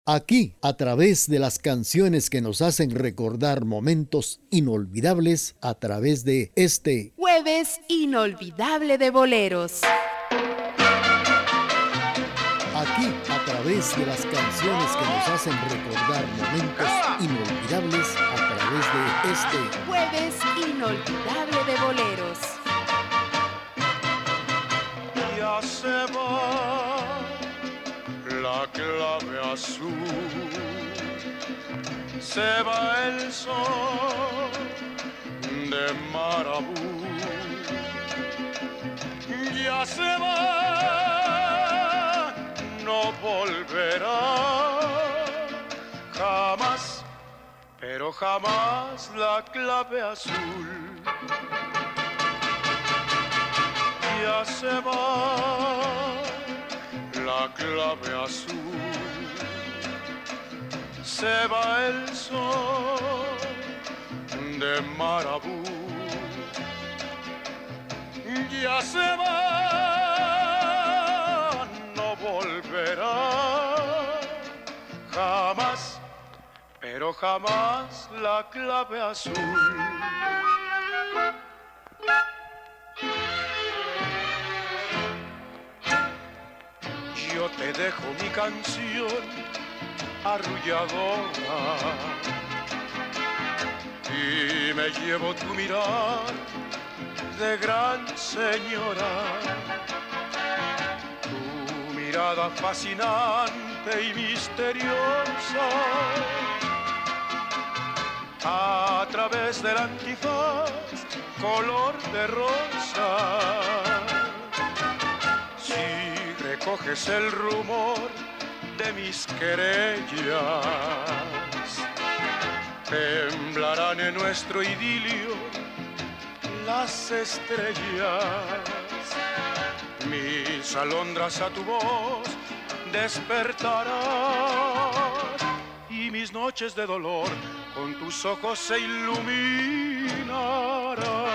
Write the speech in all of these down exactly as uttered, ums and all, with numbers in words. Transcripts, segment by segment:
Aquí, a través de las canciones que nos hacen recordar momentos inolvidables, a través de este Jueves Inolvidable de Boleros. Aquí, a través de las canciones que nos hacen recordar momentos inolvidables, a través de este Jueves Inolvidable de Boleros. Ya se va la clave azul, se va el sol de Marabú, ya se va, no volverá jamás, pero jamás la clave azul. Ya se va la clave azul, se va el sol de Marabú, ya se va, no volverá jamás, pero jamás la clave azul. Yo te dejo mi canción arrulladora y me llevo tu mirar de gran señora, tu mirada fascinante y misteriosa, a través del antifaz color de rosa. Recoges el rumor de mis querellas, temblarán en nuestro idilio las estrellas, mis alondras a tu voz despertarán y mis noches de dolor con tus ojos se iluminarán.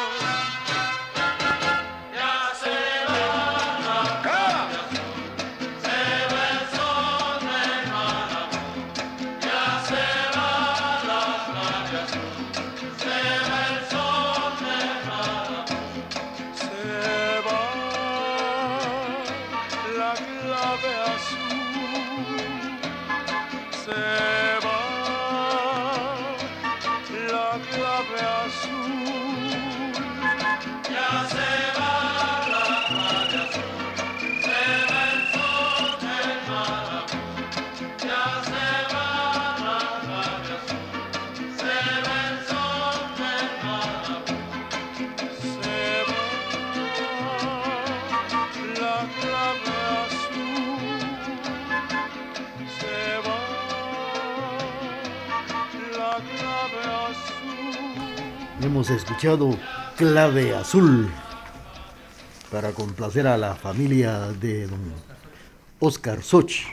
Hemos escuchado Clave Azul para complacer a la familia de don Oscar Soch.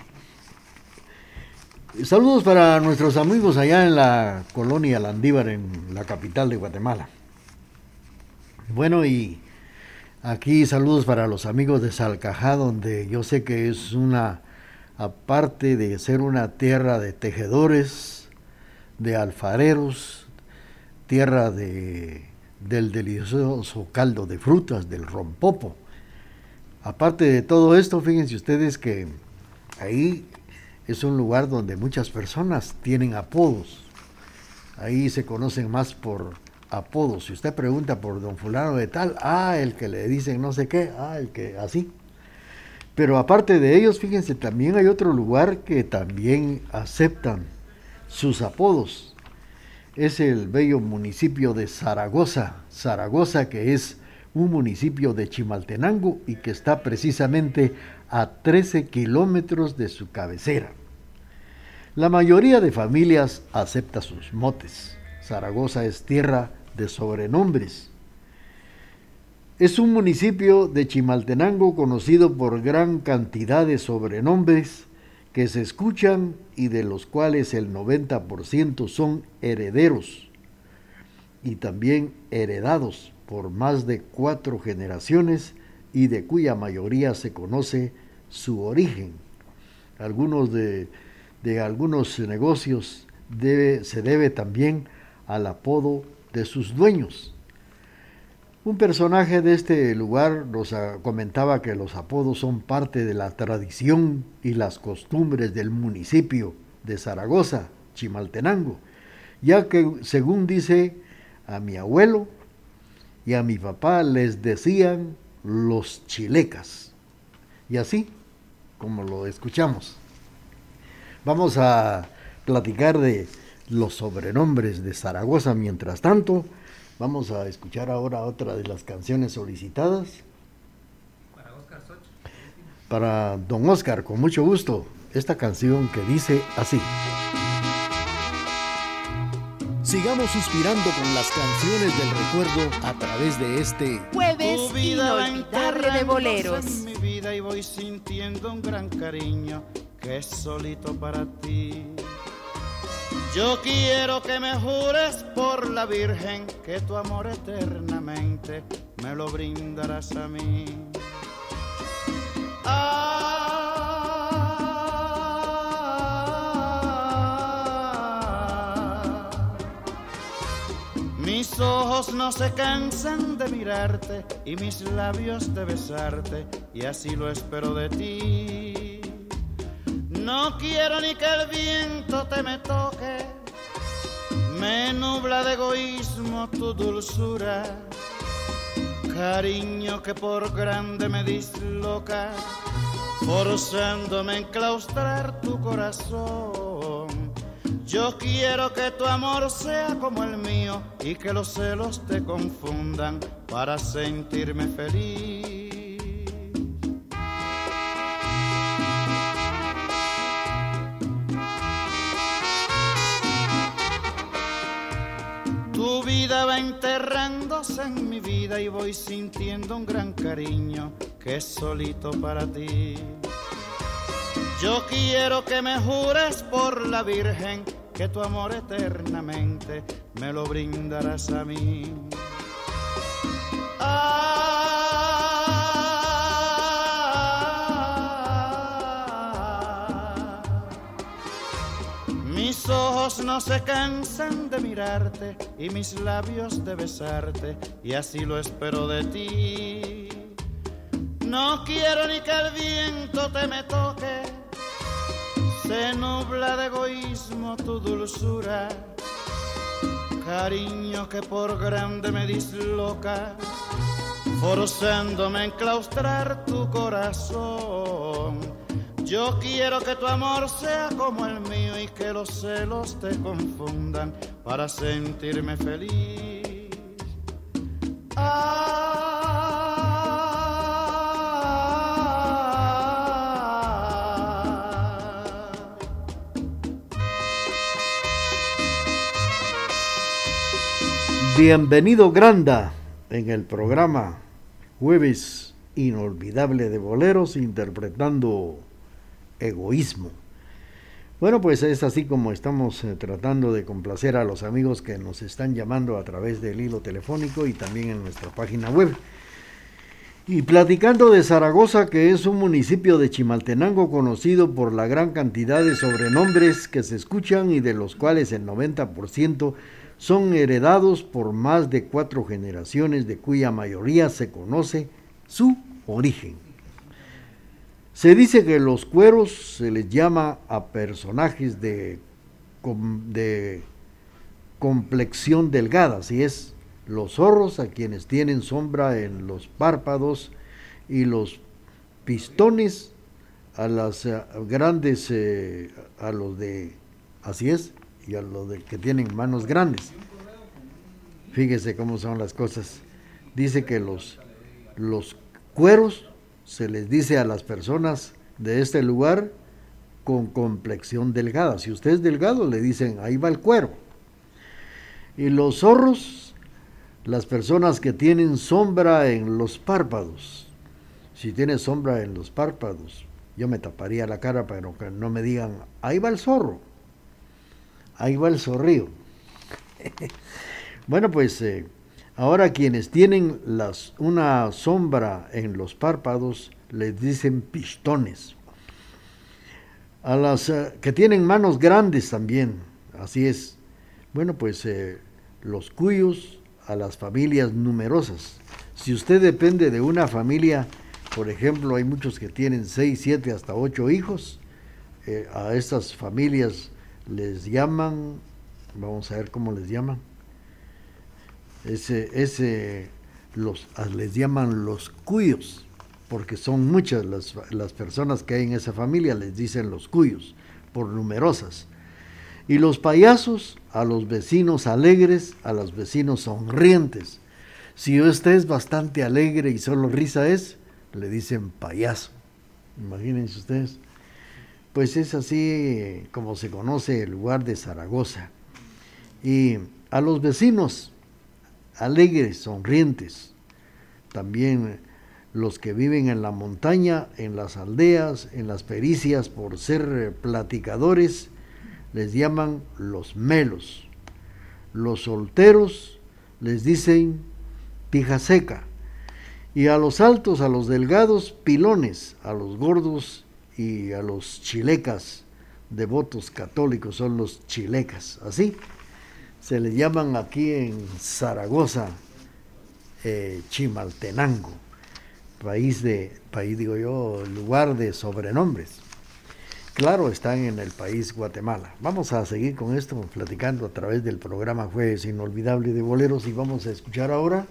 Saludos para nuestros amigos allá en la colonia Landívar, en la capital de Guatemala. Bueno, y aquí saludos para los amigos de Salcajá, donde yo sé que es una, aparte de ser una tierra de tejedores, de alfareros, tierra de, del delicioso caldo de frutas, del rompopo. Aparte de todo esto, fíjense ustedes que ahí es un lugar donde muchas personas tienen apodos. Ahí se conocen más por apodos. Si usted pregunta por don fulano de tal, ah, el que le dicen no sé qué, ah, el que así. Pero aparte de ellos, fíjense, también hay otro lugar que también aceptan sus apodos. Es el bello municipio de Zaragoza, Zaragoza, que es un municipio de Chimaltenango y que está precisamente a trece kilómetros de su cabecera. La mayoría de familias acepta sus motes. Zaragoza es tierra de sobrenombres. Es un municipio de Chimaltenango conocido por gran cantidad de sobrenombres que se escuchan y de los cuales el noventa por ciento son herederos y también heredados por más de cuatro generaciones y de cuya mayoría se conoce su origen. Algunos de, de algunos negocios debe, se debe también al apodo de sus dueños. Un personaje de este lugar nos comentaba que los apodos son parte de la tradición y las costumbres del municipio de Zaragoza, Chimaltenango, ya que, según dice, a mi abuelo y a mi papá les decían los chilecas. Y así, como lo escuchamos. Vamos a platicar de los sobrenombres de Zaragoza. Mientras tanto, vamos a escuchar ahora otra de las canciones solicitadas. Para Oscar Soch. Para don Oscar, con mucho gusto, esta canción que dice así. Sigamos suspirando con las canciones del recuerdo a través de este Jueves inolvidable de boleros. En mi vida y voy sintiendo un gran cariño que es solito para ti. Yo quiero que me jures por la Virgen que tu amor eternamente me lo brindarás a mí. Ah, mis ojos no se cansan de mirarte y mis labios de besarte, y así lo espero de ti. No quiero ni que el viento te me toque, me nubla de egoísmo tu dulzura, cariño que por grande me disloca, forzándome a enclaustrar tu corazón. Yo quiero que tu amor sea como el mío y que los celos te confundan para sentirme feliz. Tu vida va enterrándose en mi vida y voy sintiendo un gran cariño que es solito para ti. Yo quiero que me jures por la Virgen que tu amor eternamente me lo brindarás a mí. Ah, mis ojos no se cansan de mirarte y mis labios de besarte, y así lo espero de ti. No quiero ni que el viento te me toque, se nubla de egoísmo tu dulzura, cariño que por grande me disloca, forzándome a enclaustrar tu corazón. Yo quiero que tu amor sea como el mío y que los celos te confundan para sentirme feliz. Ah, bienvenido Granda en el programa Jueves Inolvidable de Boleros, interpretando Egoísmo. Bueno, pues es así como estamos eh, tratando de complacer a los amigos que nos están llamando a través del hilo telefónico y también en nuestra página web. Y platicando de Zaragoza, que es un municipio de Chimaltenango conocido por la gran cantidad de sobrenombres que se escuchan y de los cuales el noventa por ciento son heredados por más de cuatro generaciones, de cuya mayoría se conoce su origen. Se dice que los cueros se les llama a personajes de, de complexión delgada, así es, los zorros a quienes tienen sombra en los párpados y los pistones a las uh, grandes, eh, a los de, así es, y a los de que tienen manos grandes. Fíjese cómo son las cosas. Dice que los, los cueros se les dice a las personas de este lugar con complexión delgada. Si usted es delgado, le dicen, ahí va el cuero. Y los zorros, las personas que tienen sombra en los párpados. Si tiene sombra en los párpados, yo me taparía la cara para que no me digan, ahí va el zorro. Ahí va el zorrillo. Bueno, pues eh, ahora quienes tienen las, una sombra en los párpados les dicen pistones. A las uh, que tienen manos grandes también, así es. Bueno, pues eh, los cuyos a las familias numerosas. Si usted depende de una familia, por ejemplo, hay muchos que tienen seis, siete, hasta ocho hijos, eh, a estas familias les llaman, vamos a ver cómo les llaman, ese, ese, los, les llaman los cuyos, porque son muchas las, las personas que hay en esa familia, les dicen los cuyos, por numerosas. Y los payasos, a los vecinos alegres, a los vecinos sonrientes. Si usted es bastante alegre y solo risa es, le dicen payaso. Imagínense ustedes. Pues es así como se conoce el lugar de Zaragoza. Y a los vecinos alegres, sonrientes, también los que viven en la montaña, en las aldeas, en las pericias, por ser platicadores, les llaman los melos. Los solteros les dicen pija seca. Y a los altos, a los delgados, pilones. A los gordos y a los chilecas, devotos católicos, son los chilecas. Así se les llaman aquí en Zaragoza, eh, Chimaltenango. País de, país digo yo, lugar de sobrenombres. Claro, están en el país Guatemala. Vamos a seguir con esto, platicando a través del programa Jueves Inolvidable de Boleros, y vamos a escuchar ahora.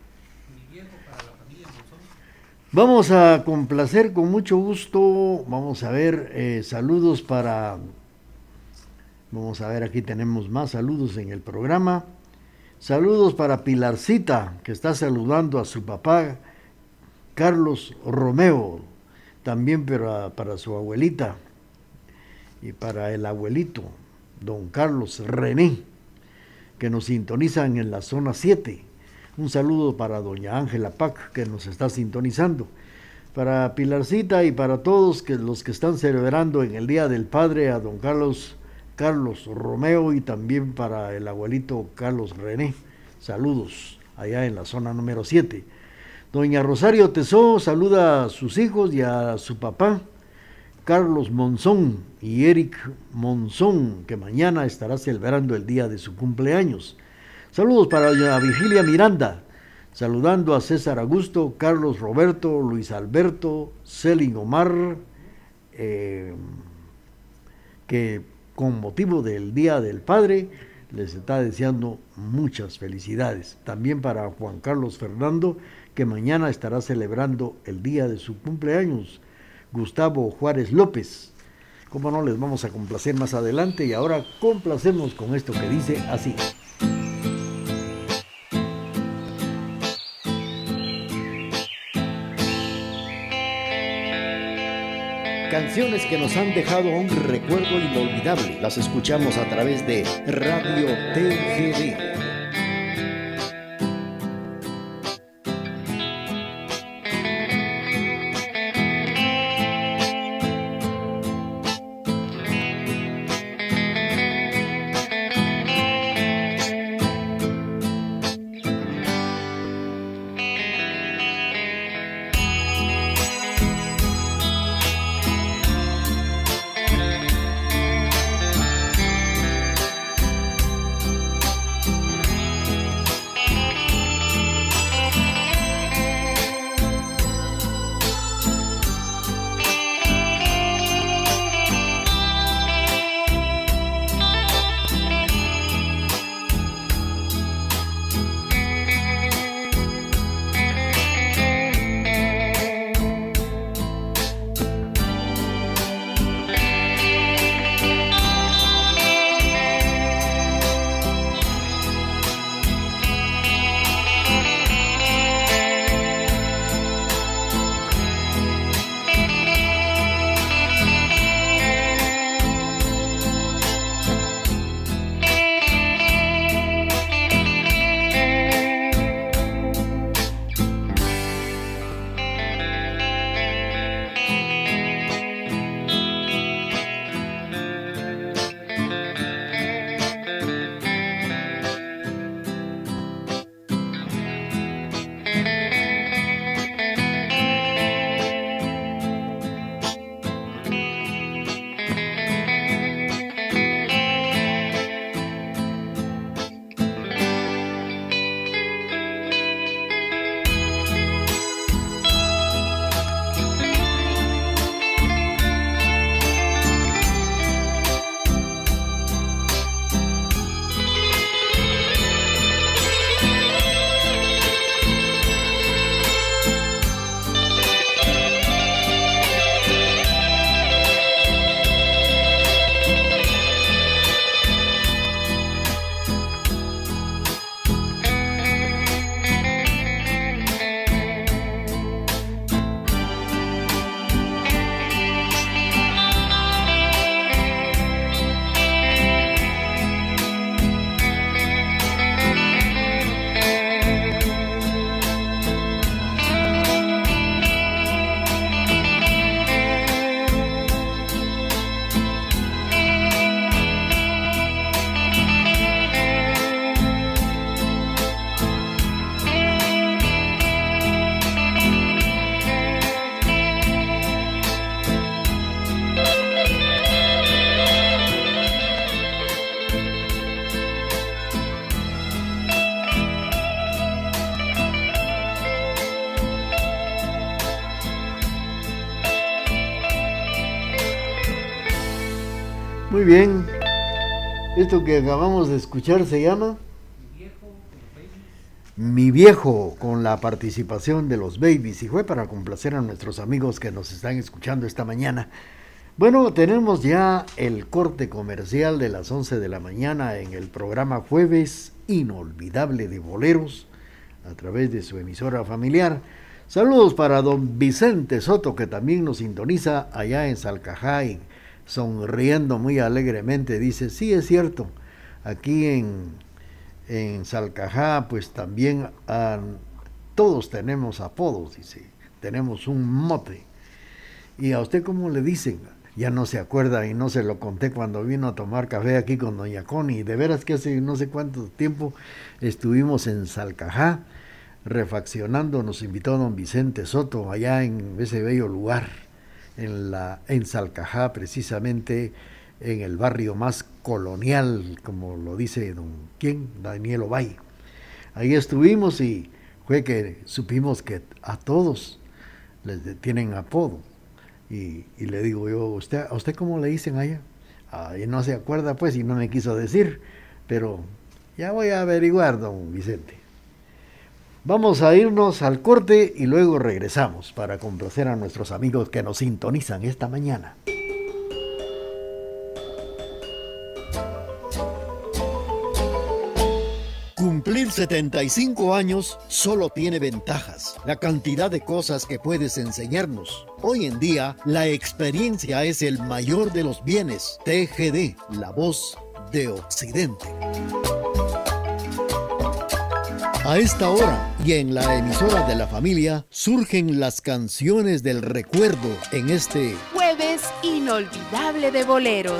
Vamos a complacer con mucho gusto, vamos a ver, eh, saludos para, vamos a ver, aquí tenemos más saludos en el programa. Saludos para Pilarcita, que está saludando a su papá, Carlos Romeo, también para, para su abuelita y para el abuelito, don Carlos René, que nos sintonizan en la zona siete. Un saludo para doña Ángela Pac, que nos está sintonizando. Para Pilarcita y para todos que, los que están celebrando en el Día del Padre a don Carlos, Carlos Romeo, y también para el abuelito Carlos René. Saludos allá en la zona número siete. Doña Rosario Tesó saluda a sus hijos y a su papá, Carlos Monzón y Eric Monzón, que mañana estará celebrando el día de su cumpleaños. Saludos para doña Virgilia Miranda, saludando a César Augusto, Carlos Roberto, Luis Alberto, Celin Omar, eh, que con motivo del Día del Padre les está deseando muchas felicidades. También para Juan Carlos Fernando, que mañana estará celebrando el día de su cumpleaños, Gustavo Juárez López. Cómo no, les vamos a complacer más adelante, y ahora complacemos con esto que dice así. Canciones que nos han dejado un recuerdo inolvidable, las escuchamos a través de Radio T G D. Muy bien. Esto que acabamos de escuchar se llama Mi Viejo, con la participación de los Babies, y fue para complacer a nuestros amigos que nos están escuchando esta mañana. Bueno, tenemos ya el corte comercial de las once de la mañana en el programa Jueves Inolvidable de Boleros, a través de su emisora familiar. Saludos para don Vicente Soto, que también nos sintoniza allá en Salcajá, y sonriendo muy alegremente dice: sí, es cierto, aquí en, en Salcajá pues también uh, todos tenemos apodos, dice, tenemos un mote. ¿Y a usted cómo le dicen? Ya no se acuerda, y no se lo conté cuando vino a tomar café aquí con doña Connie. De veras que hace no sé cuánto tiempo estuvimos en Salcajá refaccionando, nos invitó don Vicente Soto allá en ese bello lugar, en, la, en Salcajá, precisamente en el barrio más colonial, como lo dice don ¿quién? Daniel Ovalle. Ahí estuvimos y fue que supimos que a todos les tienen apodo. Y, y le digo yo: ¿usted, ¿a usted cómo le dicen allá? Ah, y no se acuerda pues, y no me quiso decir, pero ya voy a averiguar, don Vicente. Vamos a irnos al corte y luego regresamos para complacer a nuestros amigos que nos sintonizan esta mañana. Cumplir setenta y cinco años solo tiene ventajas. La cantidad de cosas que puedes enseñarnos. Hoy en día, la experiencia es el mayor de los bienes. T G D, la voz de Occidente. A esta hora y en la emisora de la familia surgen las canciones del recuerdo en este Jueves Inolvidable de Boleros.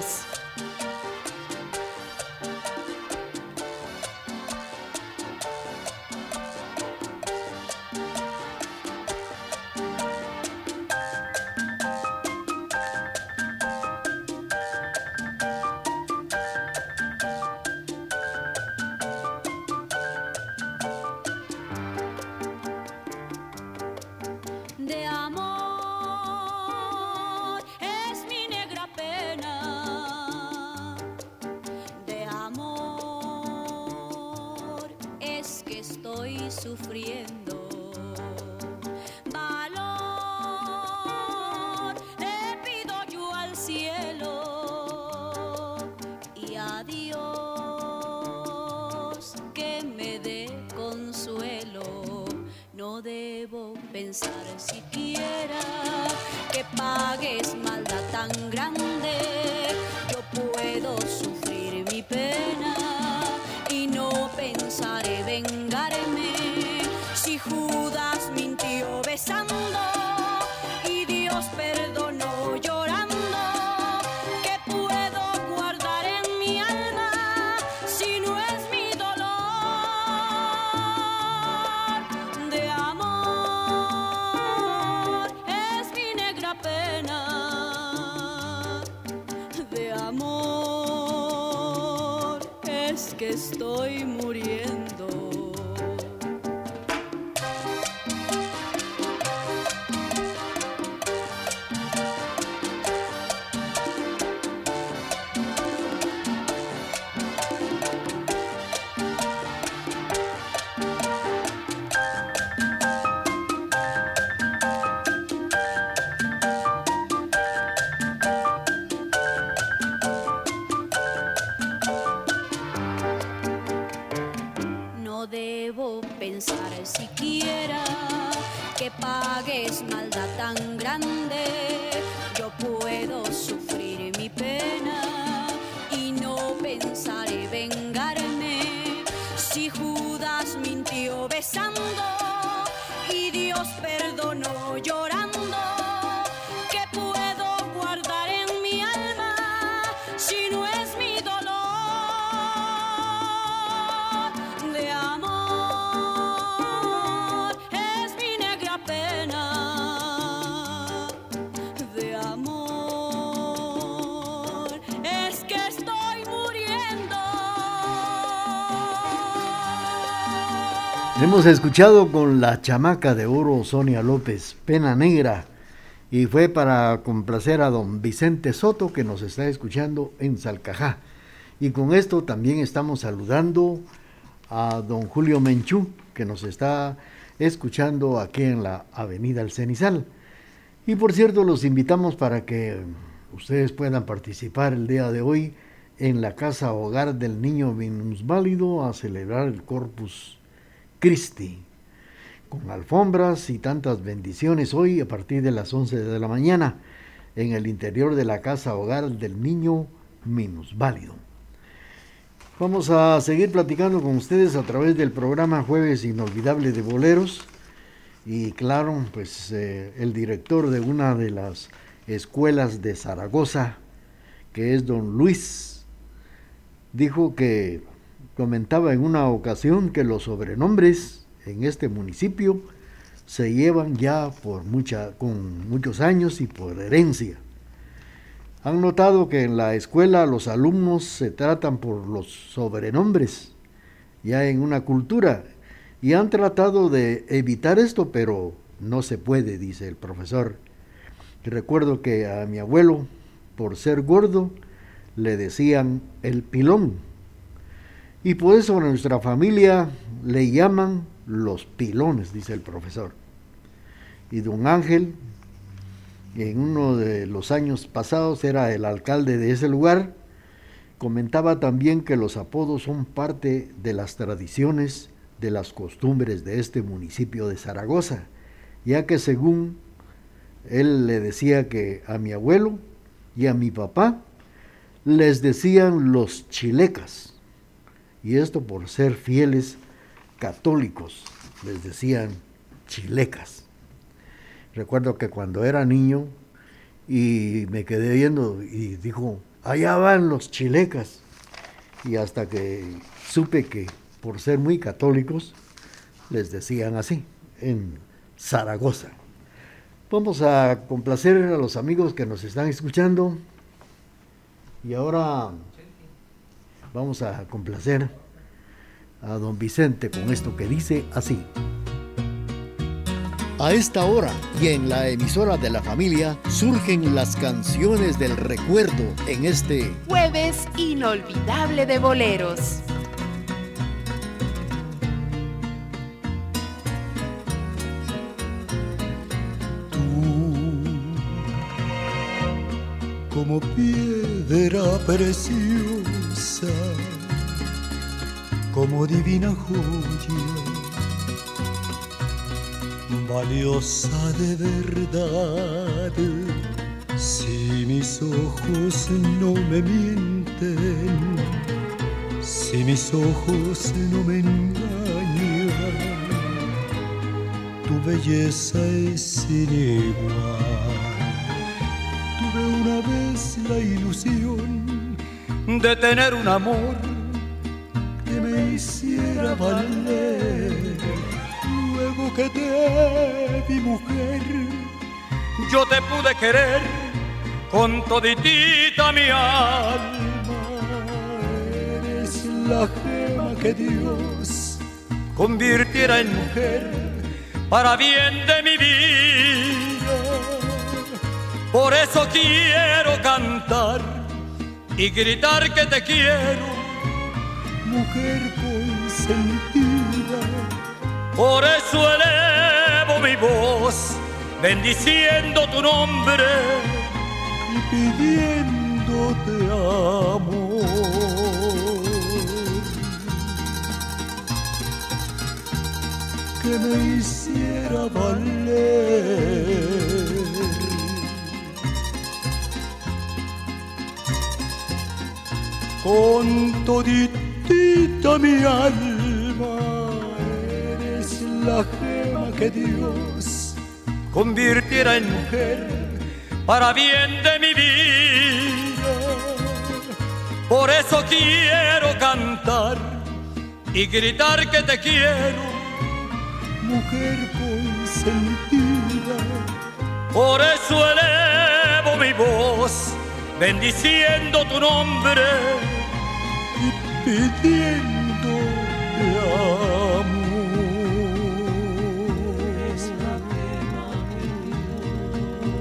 Hemos escuchado con la chamaca de oro Sonia López, Pena Negra, Y fue para complacer a don Vicente Soto, que nos está escuchando en Salcajá. Y con esto también estamos saludando a don Julio Menchú, que nos está escuchando aquí en la avenida El Cenizal. Y por cierto, los invitamos para que ustedes puedan participar el día de hoy en la Casa Hogar del Niño Minusválido a celebrar el Corpus Christi, con alfombras y tantas bendiciones hoy a partir de las once de la mañana en el interior de la Casa Hogar del Niño Minusválido. Vamos a seguir platicando con ustedes a través del programa Jueves Inolvidable de Boleros. Y claro, pues eh, el director de una de las escuelas de Zaragoza, que es don Luis, dijo que comentaba en una ocasión que los sobrenombres en este municipio se llevan ya por mucha, con muchos años y por herencia. Han notado que en la escuela los alumnos se tratan por los sobrenombres, ya en una cultura, y han tratado de evitar esto, pero no se puede, dice el profesor. Y recuerdo que a mi abuelo, por ser gordo, le decían el pilón, y por eso a nuestra familia le llaman los pilones, dice el profesor. Y don Ángel, en uno de los años pasados era el alcalde de ese lugar, comentaba también que los apodos son parte de las tradiciones, de las costumbres de este municipio de Zaragoza, ya que según él le decía que a mi abuelo y a mi papá les decían los chilecas, y esto por ser fieles católicos, les decían chilecas. Recuerdo que cuando era niño y me quedé viendo y dijo, allá van los chilecas, y hasta que supe que por ser muy católicos les decían así en Zaragoza. Vamos a complacer a los amigos que nos están escuchando, y ahora vamos a complacer a don Vicente con esto que dice así. A esta hora y en la emisora de la familia surgen las canciones del recuerdo en este Jueves Inolvidable de Boleros. Como piedra preciosa, como divina joya, valiosa de verdad. Si mis ojos no me mienten, si mis ojos no me engañan, tu belleza es sin igual. Tuve una vez la ilusión de tener un amor que me hiciera valer. Luego que te vi mujer, yo te pude querer con toditita mi alma. Eres la gema que Dios convirtiera en mujer para bien de mi vida. Por eso quiero cantar y gritar que te quiero, mujer consentida. Por eso elevo mi voz, bendiciendo tu nombre y pidiéndote amor. Que me hiciera valer. Con toditita mi alma, eres la gema que Dios convirtiera en mujer para bien de mi vida. Por eso quiero cantar y gritar que te quiero, mujer consentida. Por eso elevo mi voz, bendiciendo tu nombre y pidiéndote amor.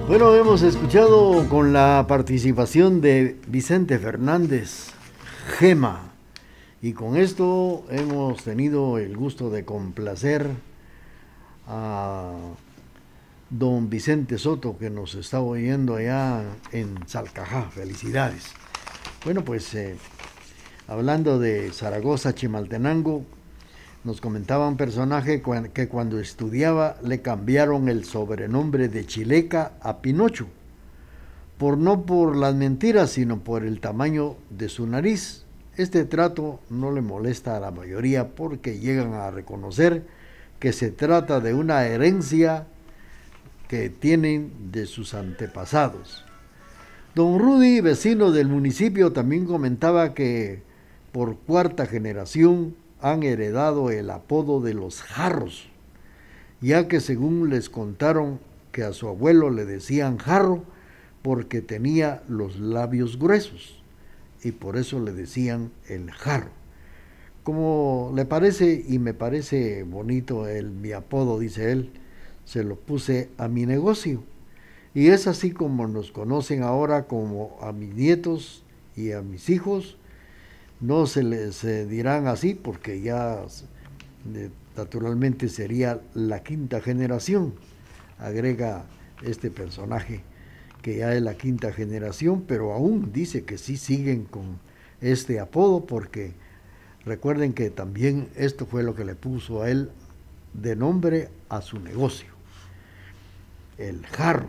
Bueno, hemos escuchado con la participación de Vicente Fernández, Gema, y con esto hemos tenido el gusto de complacer a don Vicente Soto, que nos está oyendo allá en Salcajá. Felicidades. Bueno, pues eh, hablando de Zaragoza, Chimaltenango, nos comentaba un personaje que cuando estudiaba le cambiaron el sobrenombre de Chileca a Pinocho, por no por las mentiras, sino por el tamaño de su nariz. Este trato no le molesta a la mayoría porque llegan a reconocer que se trata de una herencia que tienen de sus antepasados. Don Rudy, vecino del municipio, también comentaba que por cuarta generación han heredado el apodo de los jarros, ya que según les contaron que a su abuelo le decían jarro porque tenía los labios gruesos y por eso le decían el jarro. Como le parece, y me parece bonito el mi apodo, dice él, se lo puse a mi negocio, y es así como nos conocen ahora, como a mis nietos y a mis hijos. No se les eh, dirán así porque ya eh, naturalmente sería la quinta generación, agrega este personaje, que ya es la quinta generación, pero aún dice que sí siguen con este apodo, porque recuerden que también esto fue lo que le puso a él de nombre a su negocio, el jarro.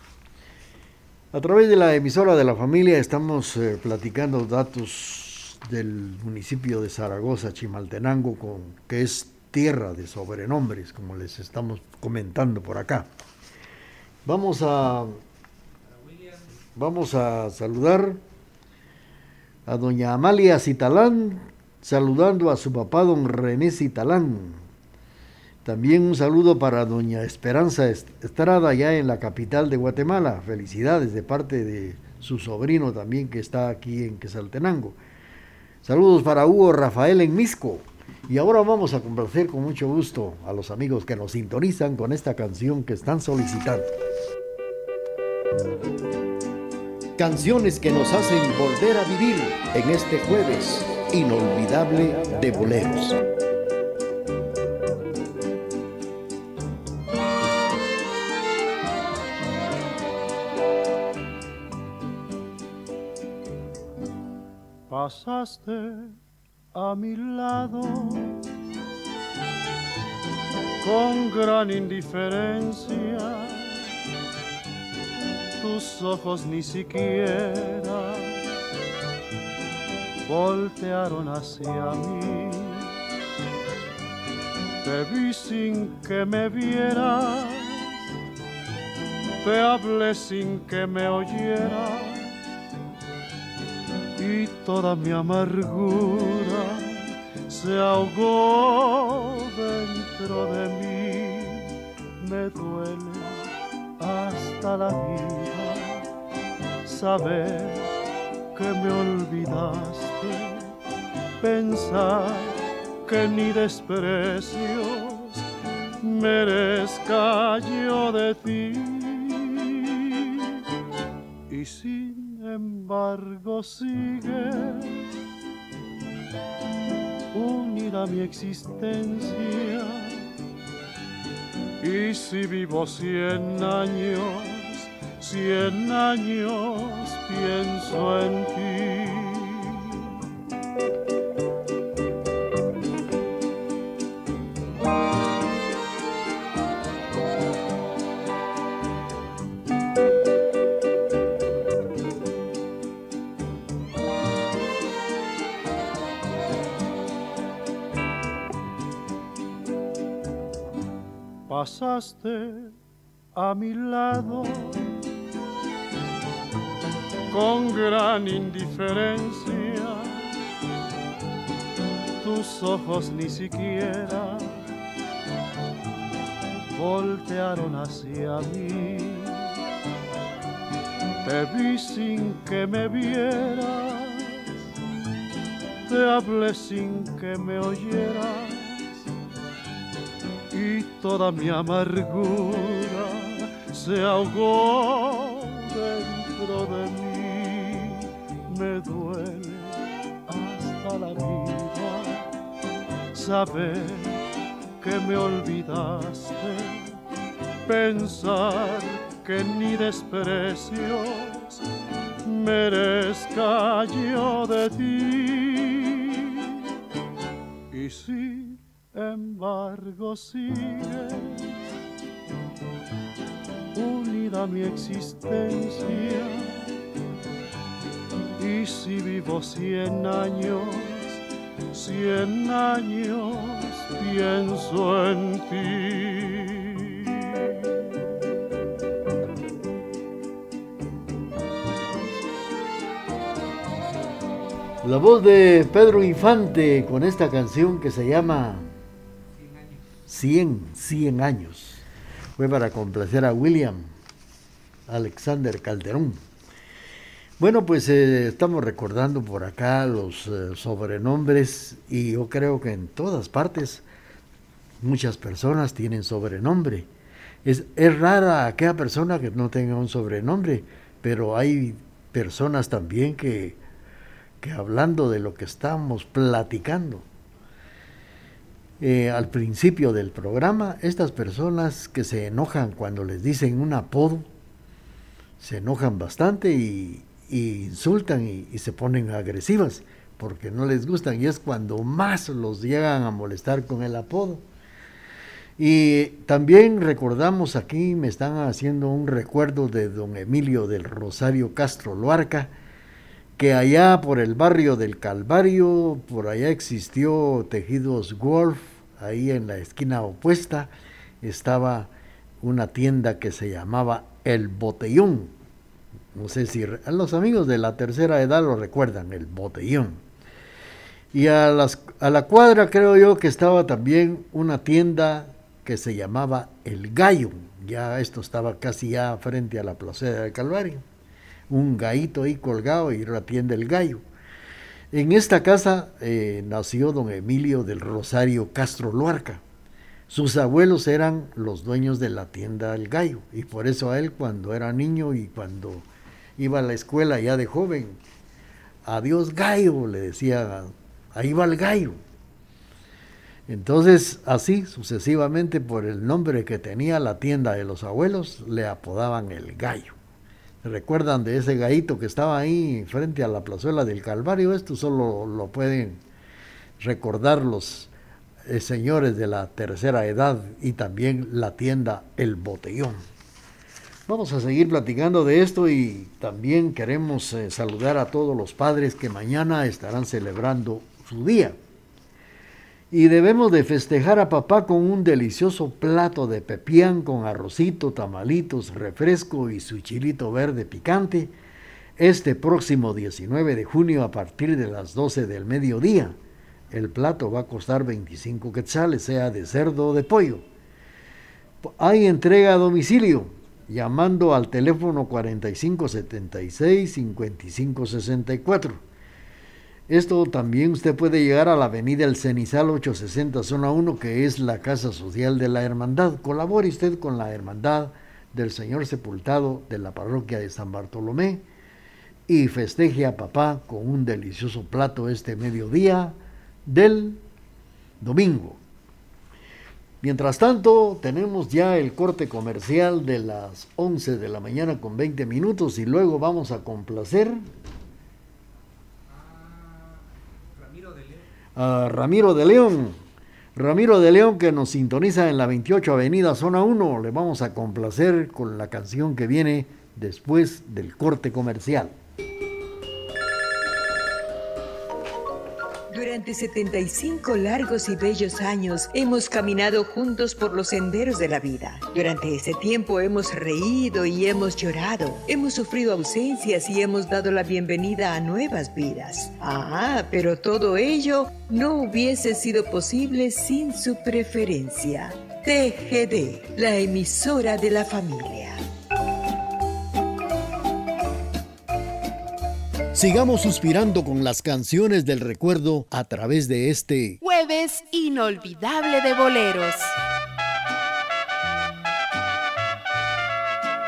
A través de la emisora de la familia estamos eh, platicando datos del municipio de Zaragoza, Chimaltenango, con, que es tierra de sobrenombres, como les estamos comentando por acá. Vamos a, vamos a saludar a doña Amalia Citalán, saludando a su papá, don René Citalán. También un saludo para doña Esperanza Estrada, allá en la capital de Guatemala. Felicidades de parte de su sobrino también, que está aquí en Quetzaltenango. Saludos para Hugo Rafael en Misco. Y ahora vamos a complacer con mucho gusto a los amigos que nos sintonizan con esta canción que están solicitando. Canciones que nos hacen volver a vivir en este jueves inolvidable de boleros. Pasaste a mi lado con gran indiferencia, tus ojos ni siquiera voltearon hacia mí. Te vi sin que me vieras, te hablé sin que me oyeras, y toda mi amargura se ahogó dentro de mí. Me duele hasta la vida saber que me olvidaste, pensar que ni desprecios merezca yo de ti. Y sin embargo sigue unida mi existencia, y si vivo cien años, cien años pienso en ti. Pasaste a mi lado con gran indiferencia, tus ojos ni siquiera voltearon hacia mí. Te vi sin que me vieras, te hablé sin que me oyeras, y toda mi amargura se ahogó dentro de mí. Me duele hasta la vida saber que me olvidaste, pensar que ni desprecios merezca yo de ti. Y sin embargo sigue unida a mi existencia. Y si vivo cien años, cien años pienso en ti. La voz de Pedro Infante con esta canción que se llama cien, cien años. Fue para complacer a William Alexander Calderón. Bueno, pues eh, estamos recordando por acá los eh, sobrenombres, y yo creo que en todas partes muchas personas tienen sobrenombre. Es, es rara aquella persona que no tenga un sobrenombre, pero hay personas también que, que hablando de lo que estamos platicando eh, al principio del programa, estas personas que se enojan cuando les dicen un apodo, se enojan bastante y y insultan y, y se ponen agresivas porque no les gustan, y es cuando más los llegan a molestar con el apodo. Y también recordamos aquí, me están haciendo un recuerdo de don Emilio del Rosario Castro Luarca, que allá por el barrio del Calvario, por allá existió Tejidos Wolf, ahí en la esquina opuesta estaba una tienda que se llamaba El Botellón. No sé si a los amigos de la tercera edad lo recuerdan, El Botellón. Y a, las, a la cuadra creo yo que estaba también una tienda que se llamaba El Gallo. Ya esto estaba casi ya frente a la Placera del Calvario. Un gallito ahí colgado y la tienda El Gallo. En esta casa eh, nació don Emilio del Rosario Castro Luarca. Sus abuelos eran los dueños de la tienda El Gallo, y por eso a él, cuando era niño y cuando iba a la escuela ya de joven, adiós gallo, le decía, ahí va el gallo. Entonces, así sucesivamente, por el nombre que tenía la tienda de los abuelos, le apodaban El Gallo. ¿Se recuerdan de ese gallito que estaba ahí frente a la plazuela del Calvario? Esto solo lo pueden recordar los eh, señores de la tercera edad, y también la tienda El Botellón. Vamos a seguir platicando de esto, y también queremos eh, saludar a todos los padres que mañana estarán celebrando su día. Y debemos de festejar a papá con un delicioso plato de pepián con arrocito, tamalitos, refresco y su chilito verde picante este próximo diecinueve de junio a partir de las doce del mediodía. El plato va a costar veinticinco quetzales, sea de cerdo o de pollo. Hay entrega a domicilio, llamando al teléfono cuarenta y cinco setenta y seis cincuenta y cinco sesenta y cuatro. Esto también usted puede llegar a la avenida El Cenizal ochocientos sesenta, zona uno, que es la Casa Social de la Hermandad. Colabore usted con la Hermandad del Señor Sepultado de la parroquia de San Bartolomé y festeje a papá con un delicioso plato este mediodía del domingo. Mientras tanto, tenemos ya el corte comercial de las once de la mañana con veinte minutos, y luego vamos a complacer a Ramiro de León. Ramiro de León, que nos sintoniza en la veintiocho Avenida Zona uno. Le vamos a complacer con la canción que viene después del corte comercial. Durante setenta y cinco largos y bellos años hemos caminado juntos por los senderos de la vida. Durante ese tiempo hemos reído y hemos llorado, hemos sufrido ausencias y hemos dado la bienvenida a nuevas vidas. Ah, pero todo ello no hubiese sido posible sin su preferencia. T G D, la emisora de la familia. Sigamos suspirando con las canciones del recuerdo a través de este Jueves inolvidable de boleros.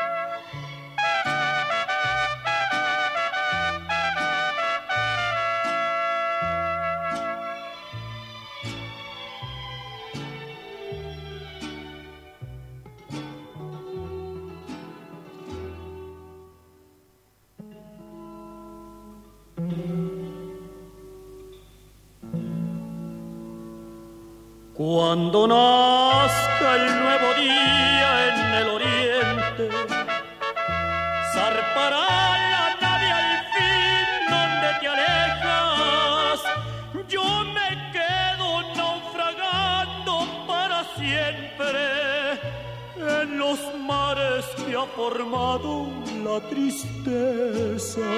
Cuando nazca el nuevo día en el oriente, zarpará la nave al fin donde te alejas. Yo me quedo naufragando para siempre en los mares que ha formado la tristeza.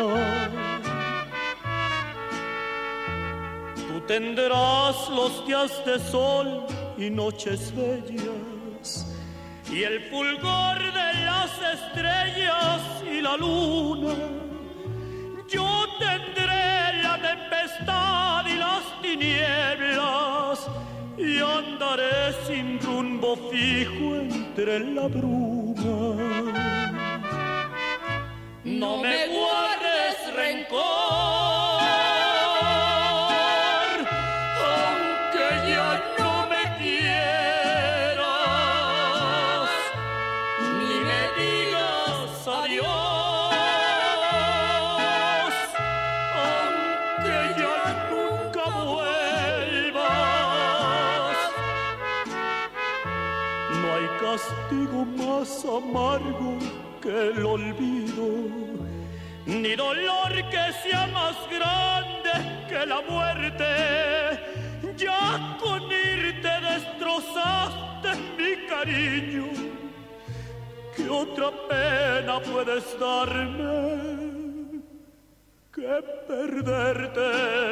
Tú tendrás los días de sol y noches bellas, y el fulgor de las estrellas y la luna. Yo tendré la tempestad y las tinieblas, y andaré sin rumbo fijo entre la bruma. No me guardes rencor, aunque ya no me quieras, ni me digas adiós, aunque ya nunca vuelvas. No hay castigo más amargo que el olvido, ni dolor que sea más grande que la muerte. Ya con irte destrozaste mi cariño. ¿Qué otra pena puedes darme que perderte?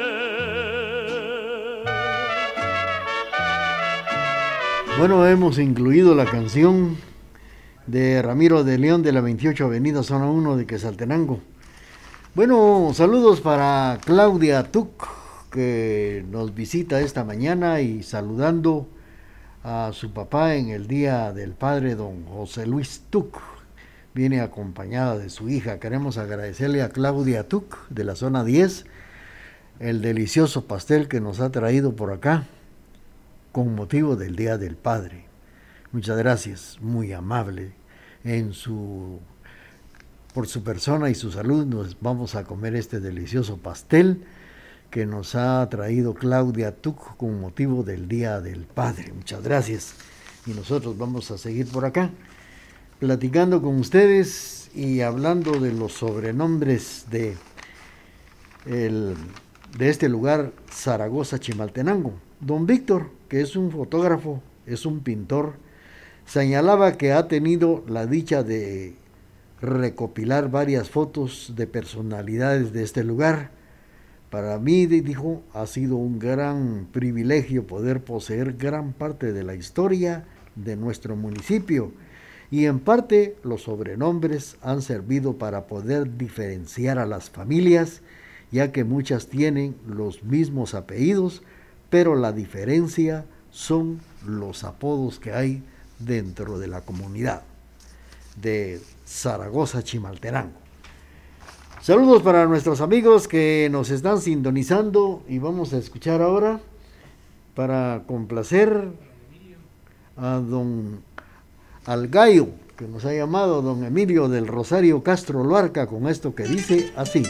Bueno, hemos incluido la canción de Ramiro de León de la veintiocho Avenida Zona uno de Quetzaltenango. Bueno, saludos para Claudia Tuc, que nos visita esta mañana, y saludando a su papá en el Día del Padre, don José Luis Tuc. Viene acompañada de su hija. Queremos agradecerle a Claudia Tuc de la zona diez el delicioso pastel que nos ha traído por acá con motivo del Día del Padre. Muchas gracias, muy amable en su por su persona y su salud. Nos vamos a comer este delicioso pastel que nos ha traído Claudia Tuc con motivo del Día del Padre. Muchas gracias. Y nosotros vamos a seguir por acá platicando con ustedes y hablando de los sobrenombres de, el, de este lugar, Zaragoza, Chimaltenango. Don Víctor, que es un fotógrafo, es un pintor, señalaba que ha tenido la dicha de recopilar varias fotos de personalidades de este lugar. Para mí, dijo, ha sido un gran privilegio poder poseer gran parte de la historia de nuestro municipio, y en parte los sobrenombres han servido para poder diferenciar a las familias, ya que muchas tienen los mismos apellidos, pero la diferencia son los apodos que hay dentro de la comunidad de Zaragoza, Chimaltenango. Saludos para nuestros amigos que nos están sintonizando, y vamos a escuchar ahora, para complacer a don Algayo, que nos ha llamado, don Emilio del Rosario Castro Luarca, con esto que dice así.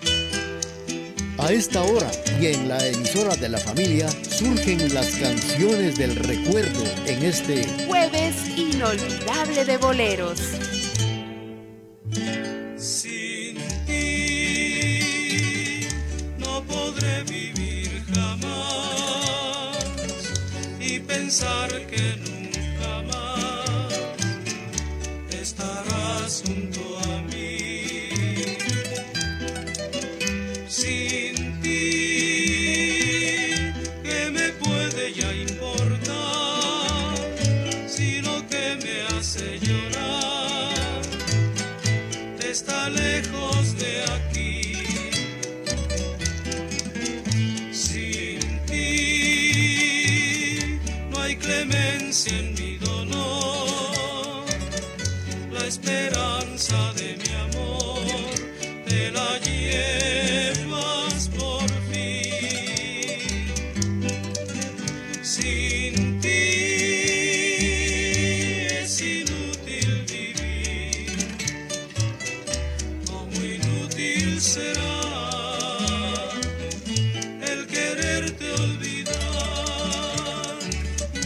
A esta hora y en la emisora de la familia surgen las canciones del recuerdo en este Jueves Inolvidable de Boleros. Sin ti no podré vivir jamás, y pensar que nunca más estarás junto a mí. Sin ti, ¿qué me puede ya importar si lo que me hace llorar está lejos de aquí? Sin ti no hay clemencia en mi dolor, la esperanza de mi amor te la llevas por fin. Sin ti es inútil vivir, como inútil será el quererte olvidar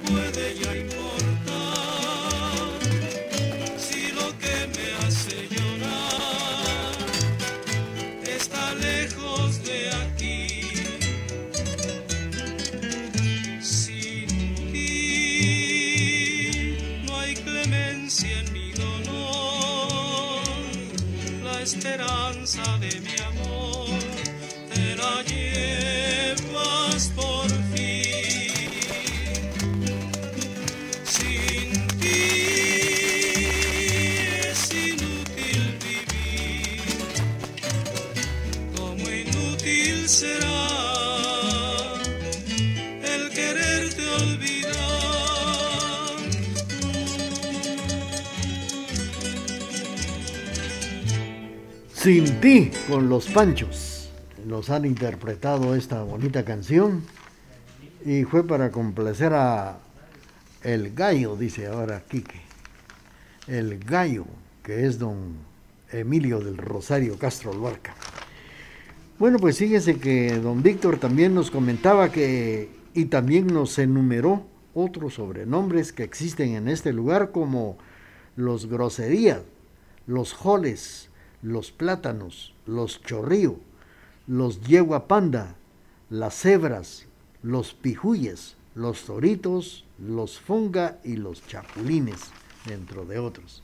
puede ya importar si lo que me hace llorar está lejos de aquí. Sin ti no hay clemencia en mi dolor, la esperanza de mi amor te la llevas por fin. Sin ti es inútil vivir, como inútil será el quererte olvidar. Sin ti, con los Panchos. Nos han interpretado esta bonita canción y fue para complacer a el gallo, dice ahora Quique. El gallo, que es don Emilio del Rosario Castro Luarca. Bueno, pues fíjese que don Víctor también nos comentaba que, y también nos enumeró otros sobrenombres que existen en este lugar, como los Groserías, los Joles, los Plátanos, los Chorrío, los Yegua Panda, las Cebras, los Pijuyes, los Toritos, los Funga y los Chapulines, dentro de otros.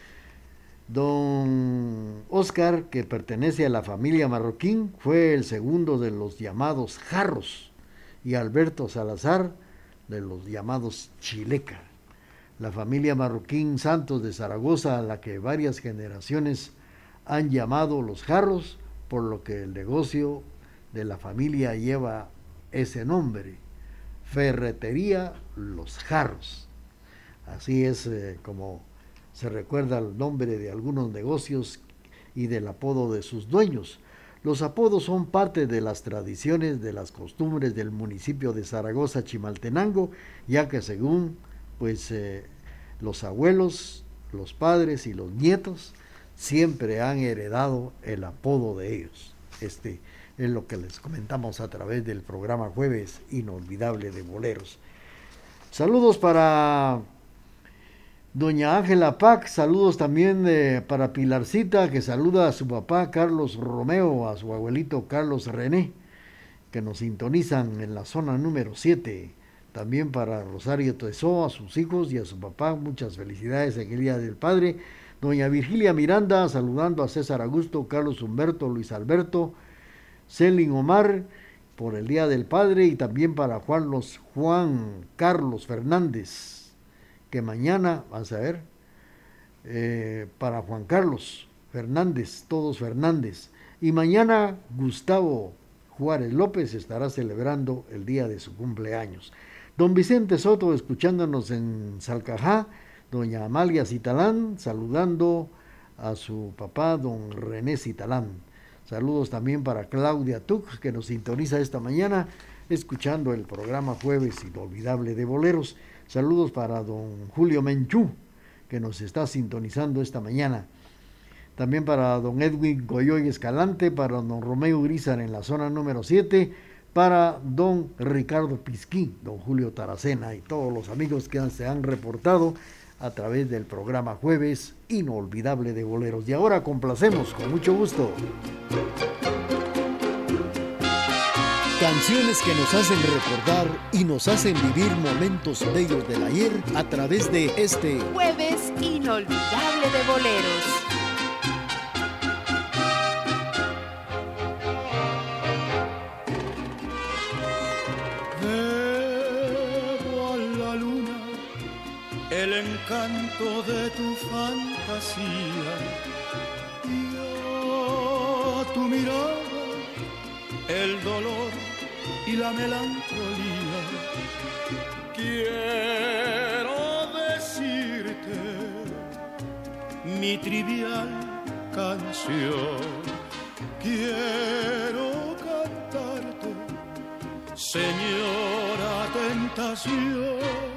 Don Oscar, que pertenece a la familia Marroquín, fue el segundo de los llamados Jarros, y Alberto Salazar de los llamados Chileca. La familia Marroquín Santos de Zaragoza, a la que varias generaciones han llamado los Jarros, por lo que el negocio de la familia lleva ese nombre, Ferretería Los Jarros. Así es eh, como se recuerda el nombre de algunos negocios y del apodo de sus dueños. Los apodos son parte de las tradiciones, de las costumbres del municipio de Zaragoza, Chimaltenango, ya que según pues eh, los abuelos, los padres y los nietos siempre han heredado el apodo de ellos. Este es lo que les comentamos a través del programa Jueves Inolvidable de Boleros. Saludos para doña Ángela Pac, saludos también eh, para Pilarcita, que saluda a su papá Carlos Romeo, a su abuelito Carlos René, que nos sintonizan en la zona número siete. También para Rosario Tesó, a sus hijos y a su papá, muchas felicidades en el Día del Padre. Doña Virgilia Miranda, saludando a César Augusto, Carlos Humberto, Luis Alberto, Celin Omar, por el Día del Padre, y también para Juan, los, Juan Carlos Fernández, que mañana, vamos a ver, eh, para Juan Carlos Fernández, todos Fernández, y mañana Gustavo Juárez López estará celebrando el día de su cumpleaños. Don Vicente Soto, escuchándonos en Salcajá, doña Amalia Citalán, saludando a su papá, don René Citalán. Saludos también para Claudia Tux, que nos sintoniza esta mañana, escuchando el programa Jueves Inolvidable de Boleros. Saludos para don Julio Menchú, que nos está sintonizando esta mañana. También para don Edwin Goyoy Escalante, para don Romeo Grizar en la zona número siete, para don Ricardo Pisquín, don Julio Taracena y todos los amigos que se han reportado a través del programa Jueves Inolvidable de Boleros. Y ahora complacemos con mucho gusto canciones que nos hacen recordar y nos hacen vivir momentos bellos del ayer a través de este Jueves Inolvidable de Boleros. El encanto de tu fantasía y a tu mirada, el dolor y la melancolía. Quiero decirte mi trivial canción, quiero cantarte, señora tentación.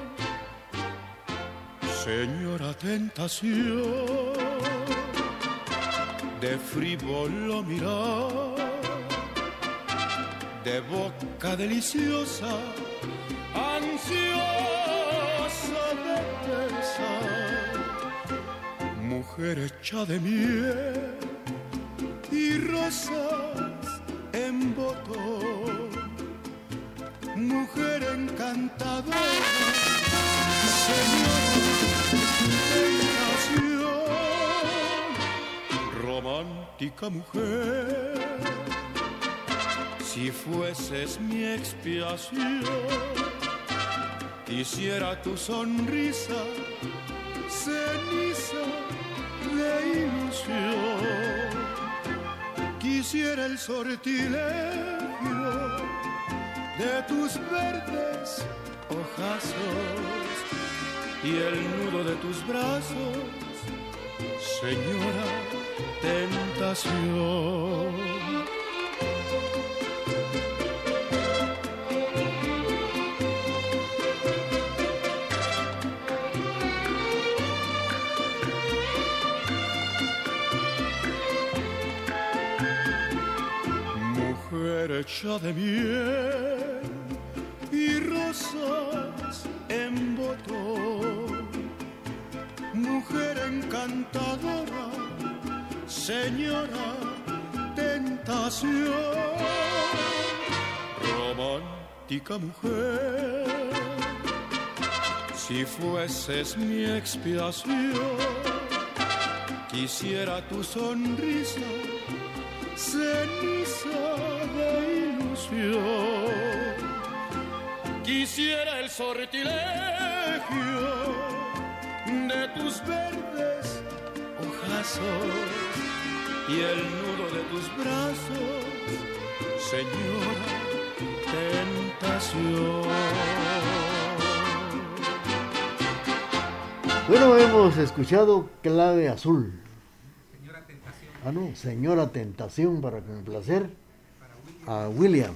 Señora tentación, de frívolo mirar, de boca deliciosa, ansiosa mujer hecha de miel y rosas en botón, mujer encantadora, señora, tentación, romántica mujer. Si fueses mi expiación, quisiera tu sonrisa, ceniza de ilusión. Quisiera el sortilegio de tus verdes ojazos y el nudo de tus brazos, señora, tentación. Mujer hecha de miel y rosas en botón, mujer encantadora, señora, tentación, romántica mujer. Si fueses mi expiación, quisiera tu sonrisa, ceniza de ilusión. Quisiera el sortilegio de tus verdes ojazos y el nudo de tus brazos, señora, tentación. Bueno, hemos escuchado Clave Azul. Ah, no, Señora Tentación, para complacer a William.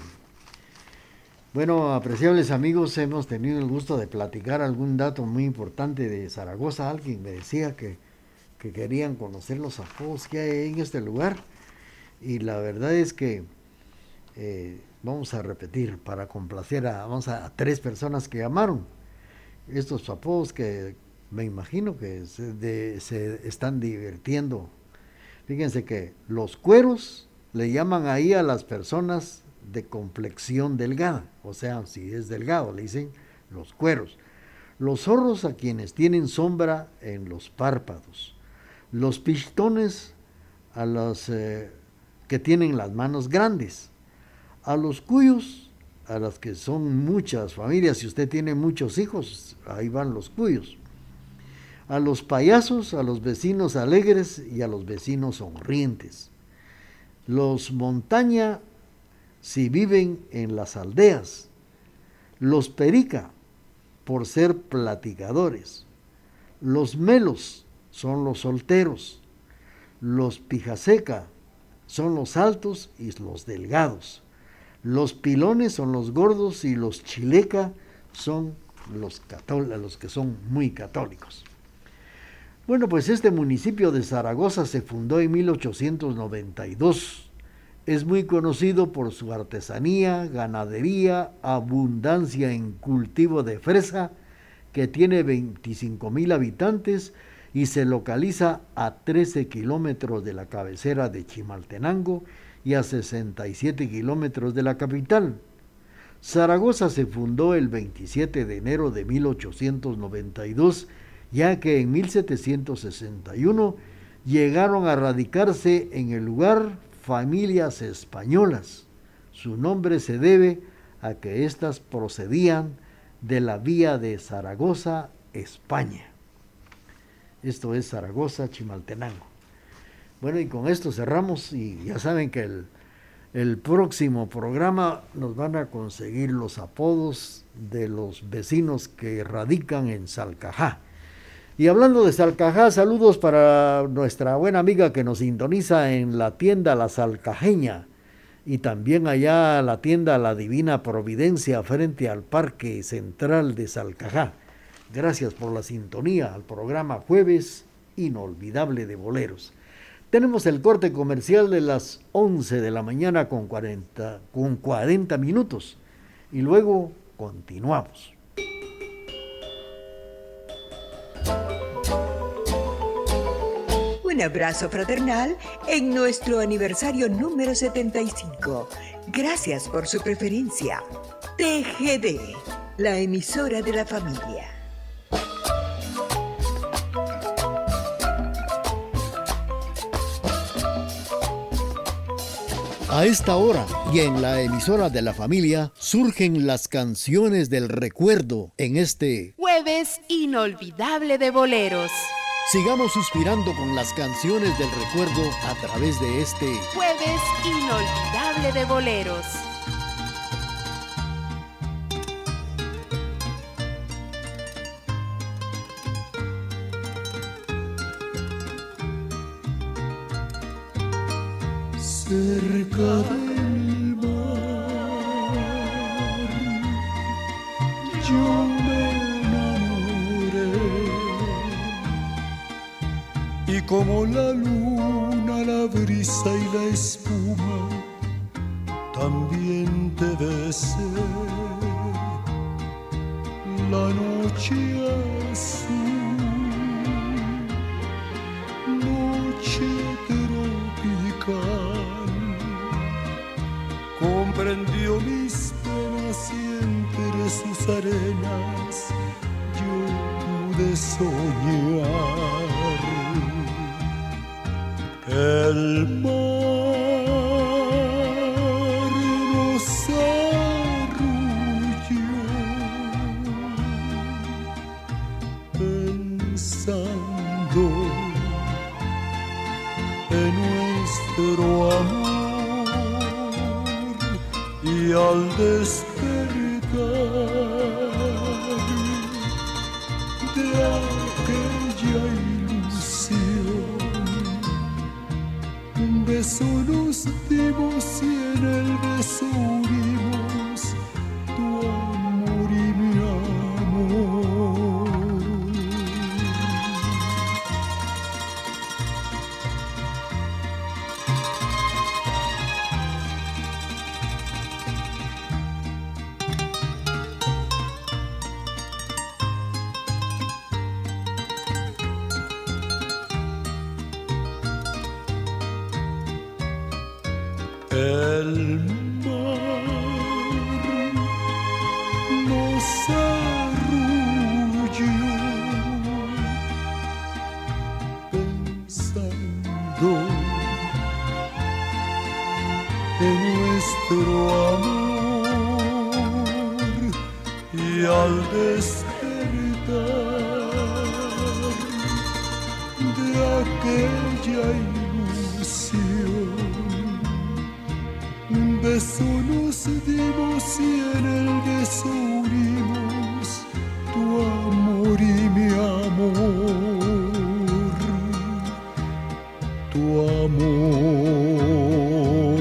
Bueno, apreciables amigos, hemos tenido el gusto de platicar algún dato muy importante de Zaragoza. Alguien me decía que, que querían conocer los apodos que hay en este lugar. Y la verdad es que eh, vamos a repetir para complacer a, vamos a, a tres personas que llamaron. Estos apodos que me imagino que se, de, se están divirtiendo. Fíjense que los cueros le llaman ahí a las personas de complexión delgada, o sea, si es delgado, le dicen los cueros. Los zorros a quienes tienen sombra en los párpados. Los pistones a los eh, que tienen las manos grandes. A los cuyos, a las que son muchas familias, si usted tiene muchos hijos, ahí van los cuyos. A los payasos, a los vecinos alegres y a los vecinos sonrientes. Los montaña, si viven en las aldeas. Los perica, por ser platicadores. Los melos son los solteros. Los pijaseca son los altos y los delgados. Los pilones son los gordos y los chileca son los, cató- los que son muy católicos. Bueno, pues este municipio de Zaragoza se fundó en mil ochocientos noventa y dos. Es muy conocido por su artesanía, ganadería, abundancia en cultivo de fresa, que tiene veinticinco mil habitantes y se localiza a trece kilómetros de la cabecera de Chimaltenango y a sesenta y siete kilómetros de la capital. Zaragoza se fundó el veintisiete de enero de mil ochocientos noventa y dos, ya que en mil setecientos sesenta y uno llegaron a radicarse en el lugar familias españolas. Su nombre se debe a que éstas procedían de la vía de Zaragoza, España. Esto es Zaragoza, Chimaltenango. Bueno, y con esto cerramos, y ya saben que el, el próximo programa nos van a conseguir los apodos de los vecinos que radican en Salcajá. Y hablando de Salcajá, saludos para nuestra buena amiga que nos sintoniza en la tienda La Salcajeña y también allá la tienda La Divina Providencia frente al Parque Central de Salcajá. Gracias por la sintonía al programa Jueves Inolvidable de Boleros. Tenemos el corte comercial de las once de la mañana con cuarenta, con cuarenta minutos y luego continuamos. un abrazo fraternal en nuestro aniversario número setenta y cinco. Gracias por su preferencia. T G D, la emisora de la familia. A esta hora y en la emisora de la familia surgen las canciones del recuerdo en este Jueves inolvidable de boleros. Sigamos suspirando con las canciones del recuerdo a través de este Jueves inolvidable de boleros. Cerca del mar yo me enamoré, y como la luna, la brisa y la espuma también te besé. La noche azul, noche tropical, comprendió mis penas y entre sus arenas yo pude soñar. El mar nos arrulló pensando en nuestro amor, y al despertar de aquella ilusión, un beso nos dimos y en el beso unimos tu amor y mi amor. El mar nos arrulló pensando en nuestro amor, y al despertar de aquella ilusión, un beso nos dimos y en el beso unimos tu amor y mi amor, tu amor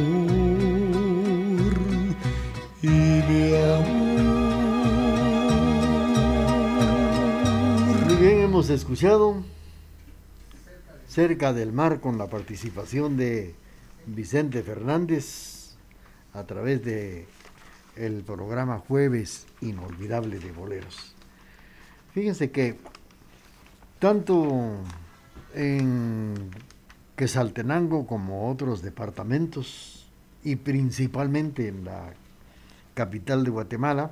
y mi amor. Muy bien, hemos escuchado Cerca del Mar con la participación de Vicente Fernández a través de el programa Jueves Inolvidable de Boleros. Fíjense que tanto en Quetzaltenango como otros departamentos y principalmente en la capital de Guatemala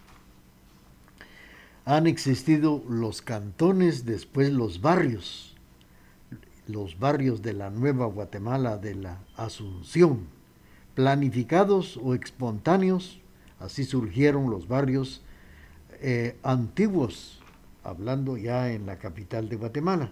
han existido los cantones, después los barrios, los barrios de la Nueva Guatemala de la Asunción, planificados o espontáneos. Así surgieron los barrios eh, antiguos, hablando ya en la capital de Guatemala.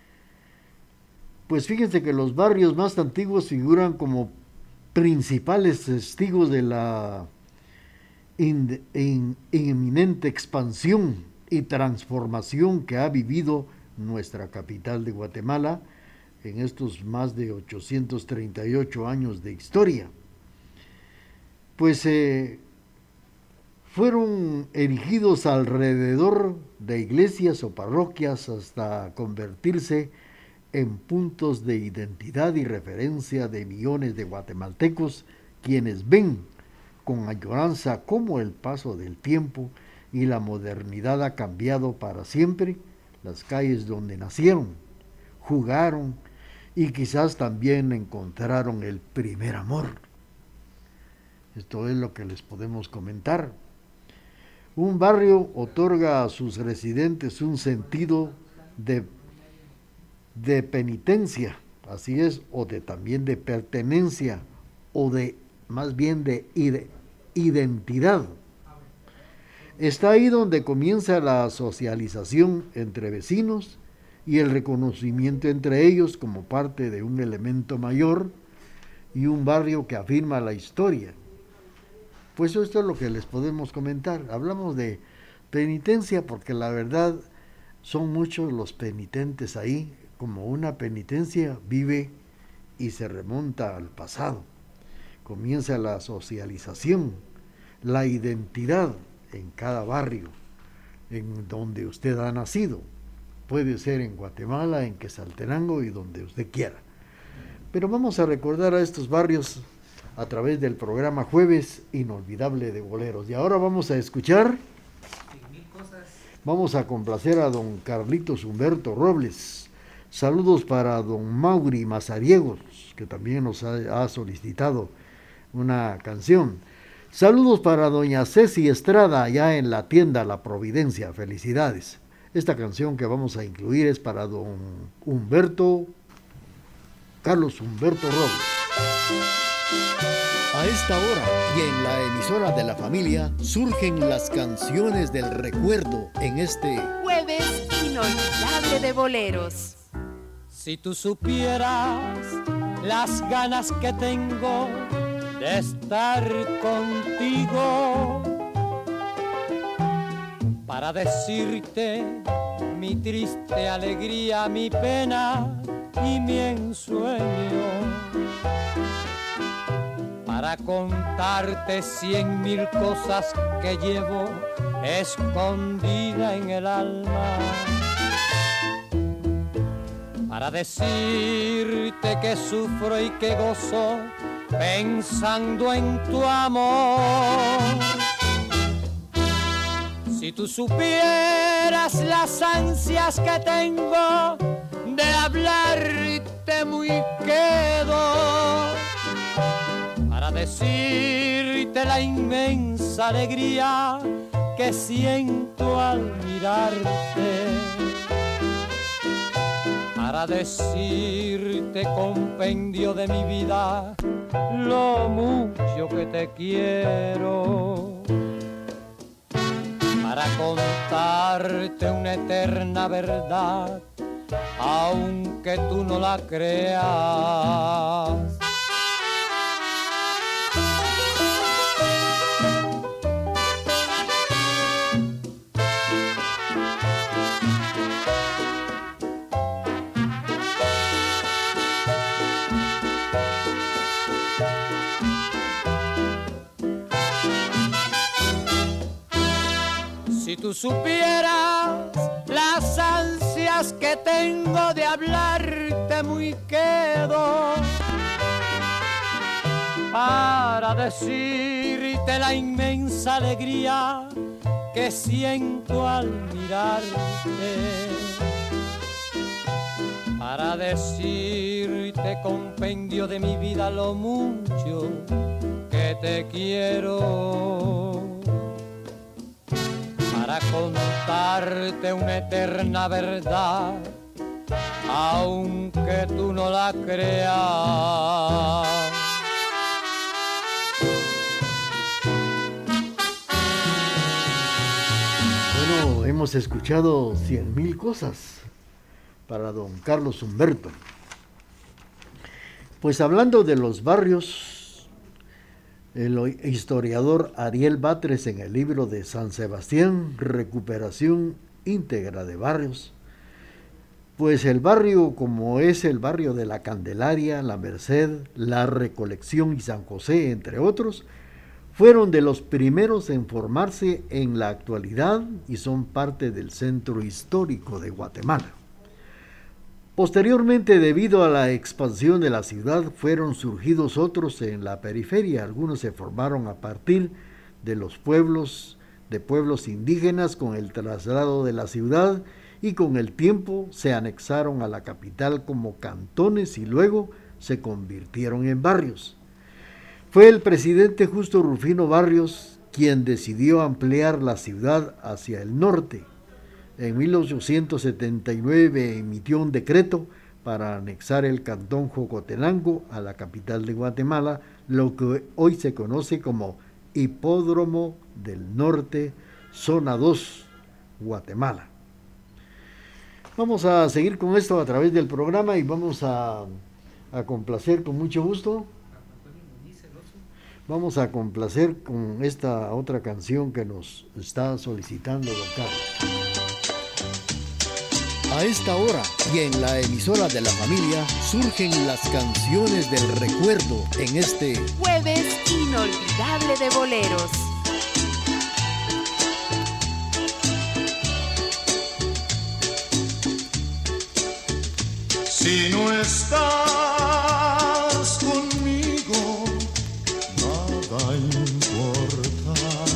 Pues fíjense que los barrios más antiguos figuran como principales testigos de la in, in, inminente expansión y transformación que ha vivido nuestra capital de Guatemala en estos más de ochocientos treinta y ocho años de historia. Pues eh, fueron erigidos alrededor de iglesias o parroquias hasta convertirse en puntos de identidad y referencia de millones de guatemaltecos, quienes ven con añoranza cómo el paso del tiempo y la modernidad ha cambiado para siempre las calles donde nacieron, jugaron y quizás también encontraron el primer amor. Esto es lo que les podemos comentar. Un barrio otorga a sus residentes un sentido de, de penitencia, así es, o de también de pertenencia, o de más bien de ide, identidad. Está ahí donde comienza la socialización entre vecinos y el reconocimiento entre ellos como parte de un elemento mayor y un barrio que afirma la historia. Pues esto es lo que les podemos comentar. Hablamos de penitencia porque la verdad son muchos los penitentes ahí. Como una penitencia vive y se remonta al pasado. Comienza la socialización, la identidad en cada barrio en donde usted ha nacido. Puede ser en Guatemala, en Quetzaltenango y donde usted quiera. Pero vamos a recordar a estos barrios a través del programa Jueves Inolvidable de Boleros. Y ahora vamos a escuchar, vamos a complacer a don Carlitos Humberto Robles. Saludos para don Mauri Mazariegos, que también nos ha, ha solicitado una canción. Saludos para doña Ceci Estrada, allá en la tienda La Providencia. Felicidades. Esta canción que vamos a incluir es para don Humberto, Carlos Humberto Robles. A esta hora y en la emisora de la familia surgen las canciones del recuerdo en este Jueves Inolvidable de Boleros. Si tú supieras las ganas que tengo de estar contigo, para decirte mi triste alegría, mi pena y mi ensueño, para contarte cien mil cosas que llevo escondida en el alma, para decirte que sufro y que gozo pensando en tu amor. Si tú supieras las ansias que tengo de hablarte muy quedo, para decirte la inmensa alegría que siento al mirarte, para decirte compendio de mi vida lo mucho que te quiero, para contarte una eterna verdad, aunque tú no la creas. Si tú supieras las ansias que tengo de hablarte muy quedo, para decirte la inmensa alegría que siento al mirarte, para decirte compendio de mi vida lo mucho que te quiero, para contarte una eterna verdad, aunque tú no la creas. Bueno, hemos escuchado cien mil cosas para don Carlos Humberto. Pues hablando de los barrios, el historiador Ariel Batres, en el libro de San Sebastián, Recuperación Íntegra de Barrios, pues el barrio como es el barrio de la Candelaria, la Merced, la Recolección y San José, entre otros, fueron de los primeros en formarse en la actualidad y son parte del centro histórico de Guatemala. Posteriormente, debido a la expansión de la ciudad, fueron surgidos otros en la periferia. Algunos se formaron a partir de los pueblos, de pueblos indígenas con el traslado de la ciudad, y con el tiempo se anexaron a la capital como cantones y luego se convirtieron en barrios. Fue el presidente Justo Rufino Barrios quien decidió ampliar la ciudad hacia el norte. En mil ochocientos setenta y nueve emitió un decreto para anexar el cantón Jocotenango a la capital de Guatemala, lo que hoy se conoce como Hipódromo del Norte, Zona dos, Guatemala. Vamos a seguir con esto a través del programa y vamos a, a complacer con mucho gusto. Vamos a complacer con esta otra canción que nos está solicitando don Carlos. A esta hora y en la emisora de la familia surgen las canciones del recuerdo en este Jueves inolvidable de boleros. Si no estás conmigo, nada importa.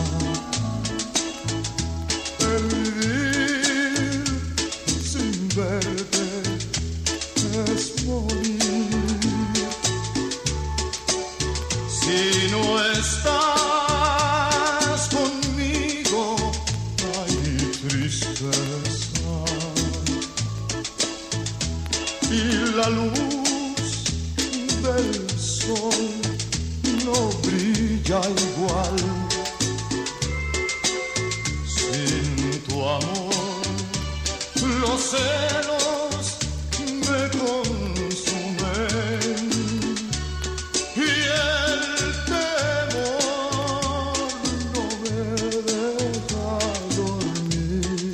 El vivir sin verte es morir. Si no estás conmigo, hay tristeza. Y la luz del sol no brilla igual. Sin tu amor, los celos me consumen y el temor no me deja dormir.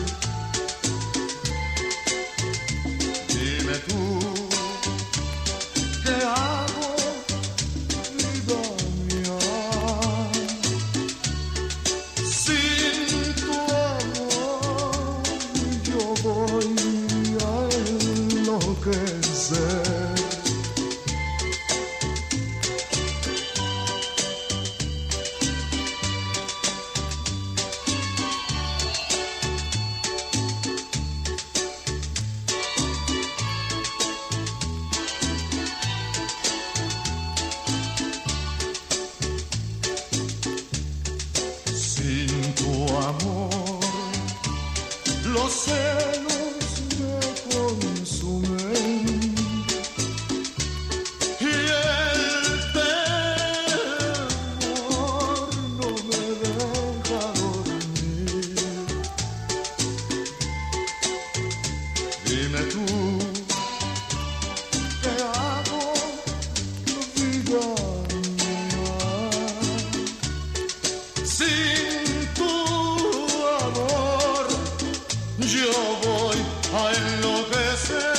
Dime tú, ¿qué hago, vida mía? Sin tu amor yo voy a enloquecer. Sin tu amor, los celos me consumen y el temor no me deja dormir. Dime tú, ¿qué hago, vida mía? Sin tu amor yo voy a enloquecer.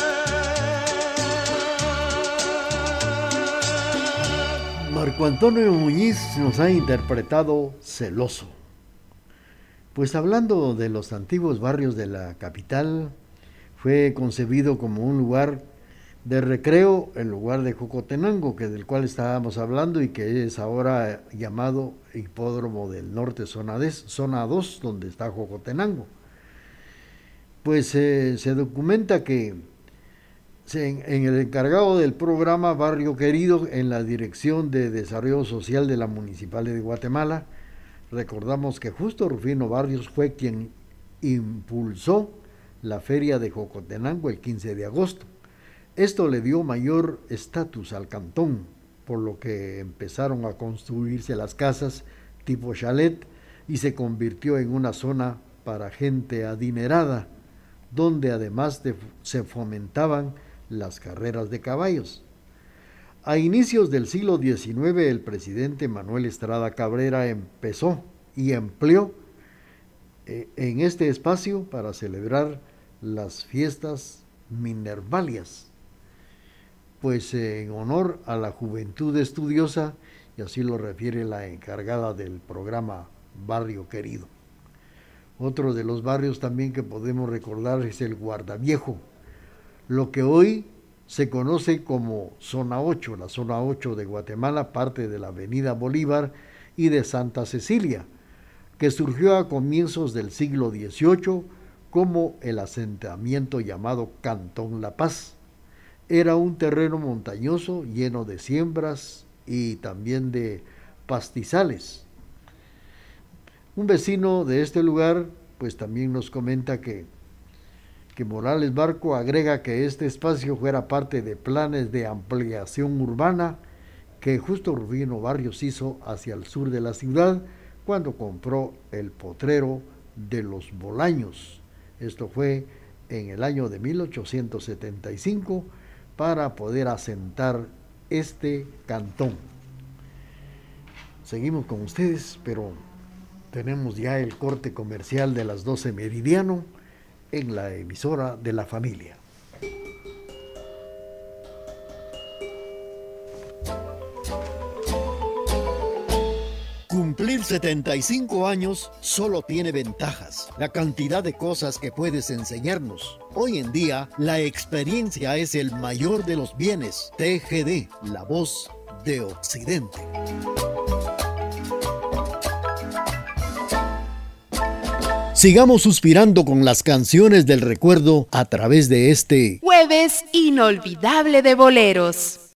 Marco Antonio Muñiz nos ha interpretado Celoso. Pues hablando de los antiguos barrios de la capital, fue concebido como un lugar de recreo el lugar de Jocotenango, que del cual estábamos hablando y que es ahora llamado Hipódromo del Norte, zona dos, donde está Jocotenango. Pues eh, se documenta que se, en, en el encargado del programa Barrio Querido, en la Dirección de Desarrollo Social de la Municipalidad de Guatemala, recordamos que Justo Rufino Barrios fue quien impulsó la feria de Jocotenango el quince de agosto. Esto le dio mayor estatus al cantón, por lo que empezaron a construirse las casas tipo chalet y se convirtió en una zona para gente adinerada, donde además de, se fomentaban las carreras de caballos. A inicios del siglo diecinueve, el presidente Manuel Estrada Cabrera empezó y empleó eh, en este espacio para celebrar las fiestas minervalias, pues eh, en honor a la juventud estudiosa, y así lo refiere la encargada del programa Barrio Querido. Otro de los barrios también que podemos recordar es el Guardaviejo, lo que hoy se conoce como Zona ocho, la Zona ocho de Guatemala, parte de la Avenida Bolívar y de Santa Cecilia, que surgió a comienzos del siglo dieciocho como el asentamiento llamado Cantón La Paz. Era un terreno montañoso lleno de siembras y también de pastizales. Un vecino de este lugar pues también nos comenta que, que Morales Barco agrega que este espacio fuera parte de planes de ampliación urbana que Justo Rufino Barrios hizo hacia el sur de la ciudad cuando compró el potrero de los Bolaños. Esto fue en el año de mil ochocientos setenta y cinco para poder asentar este cantón. Seguimos con ustedes, pero tenemos ya el corte comercial de las doce meridiano en la emisora de la familia. Cumplir setenta y cinco años solo tiene ventajas, la cantidad de cosas que puedes enseñarnos. Hoy en día, la experiencia es el mayor de los bienes. T G D, la voz de Occidente. Sigamos suspirando con las canciones del recuerdo a través de este Jueves inolvidable de boleros.